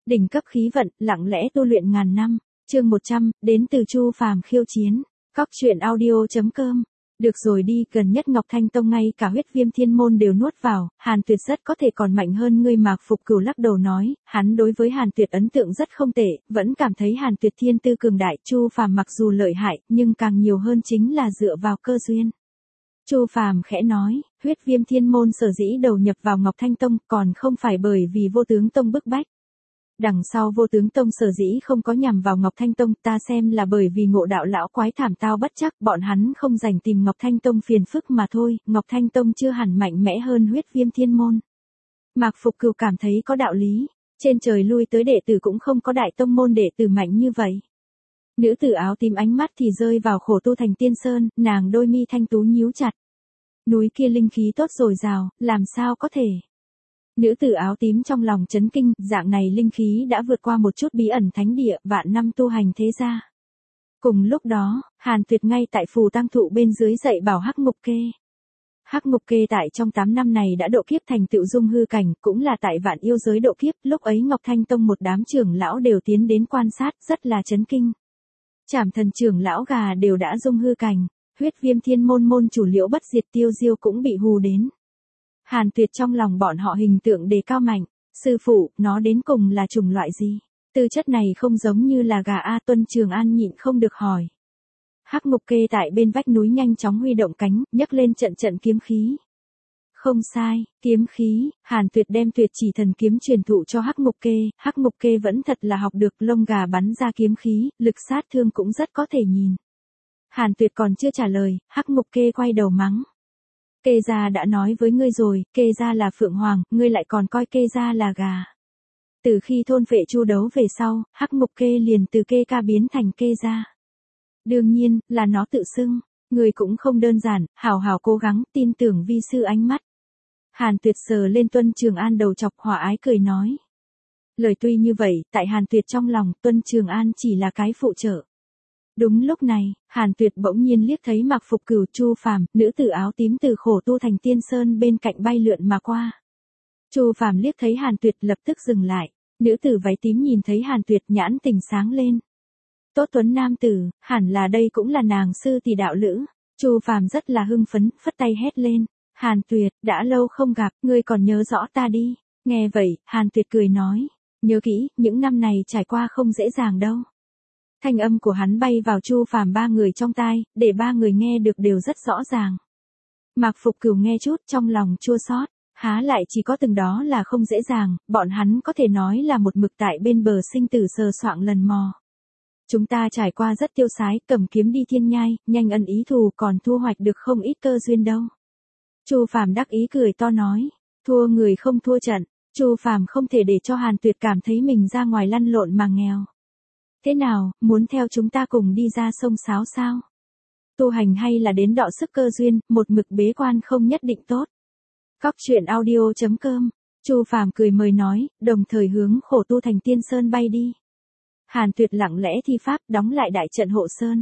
Đỉnh cấp khí vận, lặng lẽ tu luyện ngàn năm. Chương 100, đến từ Chu Phàm khiêu chiến. Cóc truyện audio.com. Được rồi đi, gần nhất Ngọc Thanh Tông ngay cả huyết viêm thiên môn đều nuốt vào, Hàn Tuyệt rất có thể còn mạnh hơn ngươi. Mạc Phục Cửu lắc đầu nói, hắn đối với Hàn Tuyệt ấn tượng rất không tệ, vẫn cảm thấy Hàn Tuyệt thiên tư cường đại. Chu Phàm mặc dù lợi hại, nhưng càng nhiều hơn chính là dựa vào cơ duyên. Chu Phàm khẽ nói, huyết viêm thiên môn sở dĩ đầu nhập vào Ngọc Thanh Tông còn không phải bởi vì Vô Tướng Tông bức bách. Đằng sau Vô Tướng Tông sở dĩ không có nhằm vào Ngọc Thanh Tông, ta xem là bởi vì Ngộ Đạo lão quái thảm tao bất trắc, bọn hắn không dành tìm Ngọc Thanh Tông phiền phức mà thôi. Ngọc Thanh Tông chưa hẳn mạnh mẽ hơn huyết viêm thiên môn. Mạc Phục Cửu cảm thấy có đạo lý, trên trời lui tới đệ tử cũng không có đại tông môn đệ tử mạnh như vậy. Nữ tử áo tím ánh mắt thì rơi vào Khổ Tu Thành Tiên Sơn, nàng đôi mi thanh tú nhíu chặt. Núi kia linh khí tốt dồi dào, làm sao có thể? Nữ tử áo tím trong lòng chấn kinh, dạng này linh khí đã vượt qua một chút bí ẩn thánh địa, vạn năm tu hành thế gia. Cùng lúc đó, Hàn Tuyệt ngay tại phù tang thụ bên dưới dạy bảo Hắc Ngục Kê. Hắc Ngục Kê tại trong 8 năm này đã độ kiếp thành tựu dung hư cảnh, cũng là tại vạn yêu giới độ kiếp, lúc ấy Ngọc Thanh Tông một đám trưởng lão đều tiến đến quan sát, rất là chấn kinh. Trảm Thần trưởng lão gà đều đã dung hư cảnh, huyết viêm thiên môn môn chủ Liễu Bất Diệt Tiêu Diêu cũng bị hù đến. Hàn Tuyệt trong lòng bọn họ hình tượng đề cao mạnh, sư phụ, nó đến cùng là chủng loại gì? Tư chất này không giống như là gà A. Tuân Trường An nhịn không được hỏi. Hắc Ngục Kê tại bên vách núi nhanh chóng huy động cánh, nhấc lên trận trận kiếm khí. Không sai, kiếm khí. Hàn Tuyệt đem Tuyệt Chỉ Thần kiếm truyền thụ cho Hắc Ngục Kê, Hắc Ngục Kê vẫn thật là học được, lông gà bắn ra kiếm khí, lực sát thương cũng rất có thể nhìn. Hàn Tuyệt còn chưa trả lời, Hắc Ngục Kê quay đầu mắng. Kê gia đã nói với ngươi rồi, Kê gia là phượng hoàng, ngươi lại còn coi Kê gia là gà. Từ khi thôn vệ Chu Đấu về sau, Hắc Ngục Kê liền từ Kê ca biến thành Kê gia. Đương nhiên, là nó tự xưng, ngươi cũng không đơn giản, hảo hảo cố gắng, tin tưởng vi sư ánh mắt. Hàn Tuyệt sờ lên Tuân Trường An đầu chọc, hòa ái cười nói. Lời tuy như vậy, tại Hàn Tuyệt trong lòng, Tuân Trường An chỉ là cái phụ trợ. Đúng lúc này, Hàn Tuyệt bỗng nhiên liếc thấy Mạc Phục Cửu, Chu Phàm, nữ tử áo tím từ Khổ Tu Thành Tiên Sơn bên cạnh bay lượn mà qua. Chu Phàm liếc thấy Hàn Tuyệt lập tức dừng lại, nữ tử váy tím nhìn thấy Hàn Tuyệt nhãn tình sáng lên. Tốt tuấn nam tử, hẳn là đây cũng là nàng sư tỷ đạo lữ. Chu Phàm rất là hưng phấn, phất tay hét lên. Hàn Tuyệt, đã lâu không gặp, ngươi còn nhớ rõ ta đi. Nghe vậy, Hàn Tuyệt cười nói. Nhớ kỹ, những năm này trải qua không dễ dàng đâu. Thanh âm của hắn bay vào Chu Phàm ba người trong tai, để ba người nghe được đều rất rõ ràng. Mạc Phục Cửu nghe chút trong lòng chua xót, há lại chỉ có từng đó là không dễ dàng, bọn hắn có thể nói là một mực tại bên bờ sinh tử sờ soạng lần mò. Chúng ta trải qua rất tiêu sái, cầm kiếm đi thiên nhai, nhanh ân ý thù, còn thu hoạch được không ít cơ duyên đâu. Chu Phàm đắc ý cười to nói, thua người không thua trận. Chu Phàm không thể để cho Hàn Tuyệt cảm thấy mình ra ngoài lăn lộn mà nghèo. Thế nào, muốn theo chúng ta cùng đi ra sông Sáo sao? Tu hành hay là đến đọ sức cơ duyên, một mực bế quan không nhất định tốt. Cóc truyện audio.com. Chu Phàm cười mời nói, đồng thời hướng Khổ Tu Thành Tiên Sơn bay đi. Hàn Tuyệt lặng lẽ thi pháp, đóng lại đại trận hộ sơn.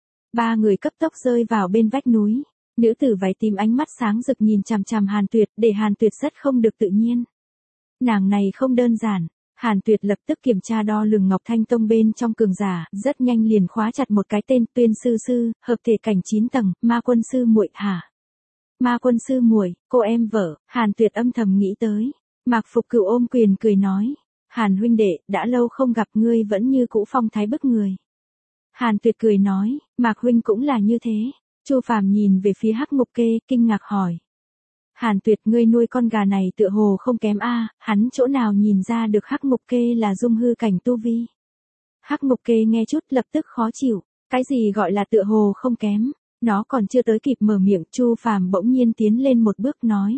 Ba người cấp tốc rơi vào bên vách núi. Nữ tử váy tím ánh mắt sáng rực nhìn chằm chằm Hàn Tuyệt, để Hàn Tuyệt rất không được tự nhiên. Nàng này không đơn giản. Hàn Tuyệt lập tức kiểm tra đo lường Ngọc Thanh Tông bên trong cường giả, rất nhanh liền khóa chặt một cái tên, Tuyên sư sư, hợp thể cảnh 9 tầng, Ma Quân sư muội hả? Ma Quân sư muội, cô em vợ. Hàn Tuyệt âm thầm nghĩ tới. Mạc Phục Cửu ôm quyền cười nói, Hàn huynh đệ, đã lâu không gặp, ngươi vẫn như cũ phong thái bức người. Hàn Tuyệt cười nói, Mạc huynh cũng là như thế. Chu Phàm nhìn về phía Hắc Ngục Kê, kinh ngạc hỏi. Hàn Tuyệt, ngươi nuôi con gà này tựa hồ không kém a, hắn chỗ nào nhìn ra được Hắc Ngục Kê là dung hư cảnh tu vi. Hắc Ngục Kê nghe chút lập tức khó chịu, cái gì gọi là tựa hồ không kém, nó còn chưa tới kịp mở miệng, Chu Phàm bỗng nhiên tiến lên một bước nói.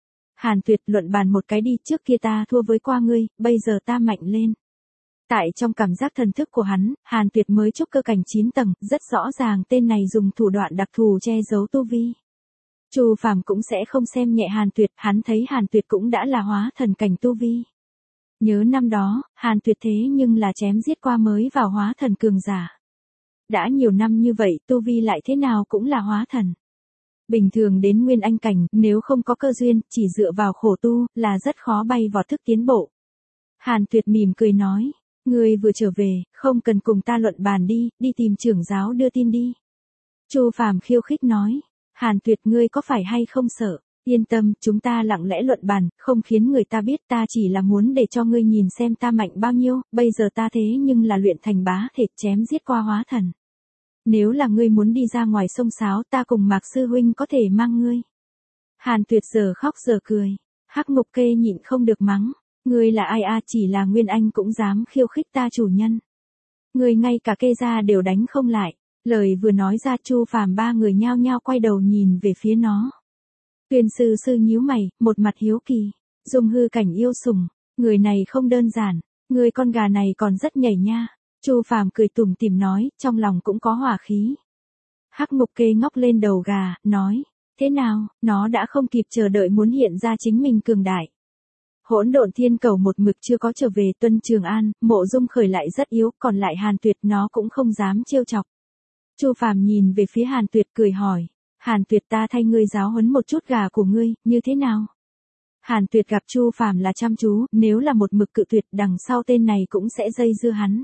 Hàn Tuyệt, luận bàn một cái đi, trước kia ta thua với qua ngươi, bây giờ ta mạnh lên. Tại trong cảm giác thần thức của hắn, Hàn Tuyệt mới trúc cơ cảnh 9 tầng, rất rõ ràng tên này dùng thủ đoạn đặc thù che giấu tu vi. Chu Phàm cũng sẽ không xem nhẹ Hàn Tuyệt, hắn thấy Hàn Tuyệt cũng đã là hóa thần cảnh tu vi. Nhớ năm đó, Hàn Tuyệt thế nhưng là chém giết qua mới vào hóa thần cường giả. Đã nhiều năm như vậy, tu vi lại thế nào cũng là hóa thần. Bình thường đến nguyên anh cảnh, nếu không có cơ duyên, chỉ dựa vào khổ tu, là rất khó bay vọt thức tiến bộ. Hàn Tuyệt mỉm cười nói, ngươi vừa trở về, không cần cùng ta luận bàn đi, đi tìm trưởng giáo đưa tin đi. Chu Phàm khiêu khích nói, Hàn Tuyệt ngươi có phải hay không sợ, yên tâm, chúng ta lặng lẽ luận bàn, không khiến người ta biết, ta chỉ là muốn để cho ngươi nhìn xem ta mạnh bao nhiêu, bây giờ ta thế nhưng là luyện thành bá thể chém giết qua hóa thần. Nếu là ngươi muốn đi ra ngoài sông sáo, ta cùng Mạc sư huynh có thể mang ngươi. Hàn Tuyệt giờ khóc giờ cười, Hắc Ngục Kê nhịn không được mắng, ngươi là ai a, chỉ là Nguyên Anh cũng dám khiêu khích ta chủ nhân. Ngươi ngay cả Kê gia đều đánh không lại. Lời vừa nói ra, Chu Phàm ba người nhao nhao quay đầu nhìn về phía nó. Tuyên sư sư nhíu mày, một mặt hiếu kỳ, Dung hư cảnh yêu sủng, người này không đơn giản, người con gà này còn rất nhảy nha. Chu Phàm cười tủm tỉm nói, trong lòng cũng có hỏa khí. Hắc Ngục Kê ngóc lên đầu gà, nói, thế nào, nó đã không kịp chờ đợi muốn hiện ra chính mình cường đại. Hỗn Độn Thiên Cầu một mực chưa có trở về Tuân Trường An, Mộ Dung Khởi lại rất yếu, còn lại Hàn Tuyệt nó cũng không dám trêu chọc. Chu Phàm nhìn về phía Hàn Tuyệt cười hỏi, Hàn Tuyệt ta thay ngươi giáo huấn một chút gà của ngươi, như thế nào? Hàn Tuyệt gặp Chu Phàm là chăm chú, nếu là một mực cự tuyệt đằng sau tên này cũng sẽ dây dưa hắn.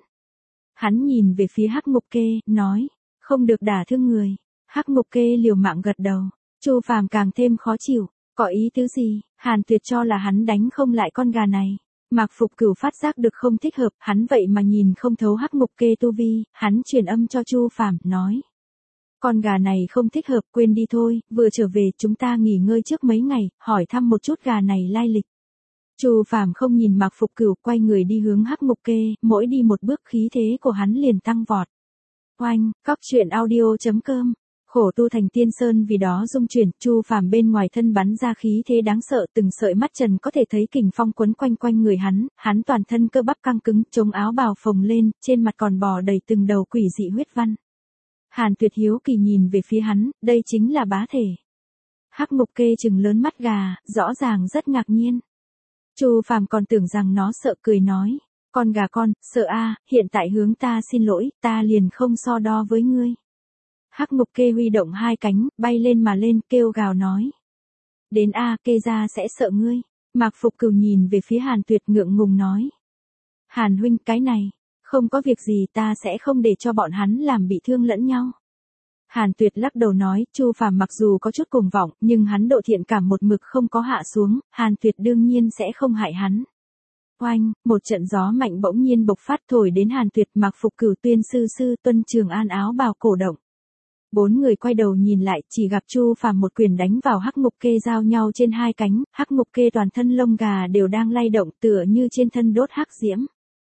Hắn nhìn về phía Hắc Ngục Kê, nói, không được đả thương người. Hắc Ngục Kê liều mạng gật đầu, Chu Phàm càng thêm khó chịu, có ý tứ gì? Hàn Tuyệt cho là hắn đánh không lại con gà này. Mạc Phục Cửu phát giác được không thích hợp, hắn vậy mà nhìn không thấu Hắc Ngục Kê tu vi, hắn truyền âm cho Chu Phàm, nói: "Con gà này không thích hợp, quên đi thôi, vừa trở về chúng ta nghỉ ngơi trước mấy ngày, hỏi thăm một chút gà này lai lịch." Chu Phàm không nhìn Mạc Phục Cửu, quay người đi hướng Hắc Ngục Kê, mỗi đi một bước khí thế của hắn liền tăng vọt. Oanh, cóc.audio.com. Khổ tu thành tiên sơn vì đó dung chuyển, Chu Phàm bên ngoài thân bắn ra khí thế đáng sợ, từng sợi mắt trần có thể thấy kình phong quấn quanh quanh người hắn toàn thân cơ bắp căng cứng, chống áo bào phồng lên, trên mặt còn bò đầy từng đầu quỷ dị huyết văn. Hàn Tuyệt hiếu kỳ nhìn về phía hắn, đây chính là bá thể. Hắc Ngục Kê trừng lớn mắt gà, rõ ràng rất ngạc nhiên. Chu Phàm còn tưởng rằng nó sợ, cười nói: "Con gà con, sợ a, hiện tại hướng ta xin lỗi, ta liền không so đo với ngươi." Hắc Ngục Kê huy động hai cánh, bay lên mà lên, kêu gào nói: "Đến a, Kê gia sẽ sợ ngươi." Mạc Phục Cửu nhìn về phía Hàn Tuyệt ngượng ngùng nói: "Hàn huynh, cái này, không có việc gì, ta sẽ không để cho bọn hắn làm bị thương lẫn nhau." Hàn Tuyệt lắc đầu nói, Chu Phàm mặc dù có chút cuồng vọng, nhưng hắn độ thiện cảm một mực không có hạ xuống, Hàn Tuyệt đương nhiên sẽ không hại hắn. Oanh, một trận gió mạnh bỗng nhiên bộc phát thổi đến Hàn Tuyệt, Mạc Phục Cửu, Tuyên sư sư, Tuân Trường An áo bào cổ động. Bốn người quay đầu nhìn lại, chỉ gặp Chu Phàm một quyền đánh vào Hắc Ngục Kê, giao nhau trên hai cánh, Hắc Ngục Kê toàn thân lông gà đều đang lay động, tựa như trên thân đốt hắc diễm.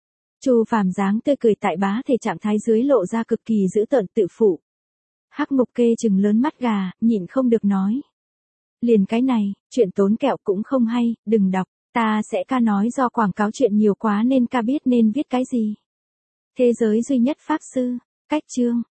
Chu Phàm dáng tươi cười tại bá thể trạng thái dưới lộ ra cực kỳ dữ tợn tự phụ. Hắc Ngục Kê trừng lớn mắt gà, nhịn không được nói: "Liền cái này, chuyện tốn kẹo cũng không hay, đừng đọc, ta sẽ ca nói do quảng cáo chuyện nhiều quá nên ca biết nên viết cái gì." Thế giới duy nhất pháp sư, cách chương.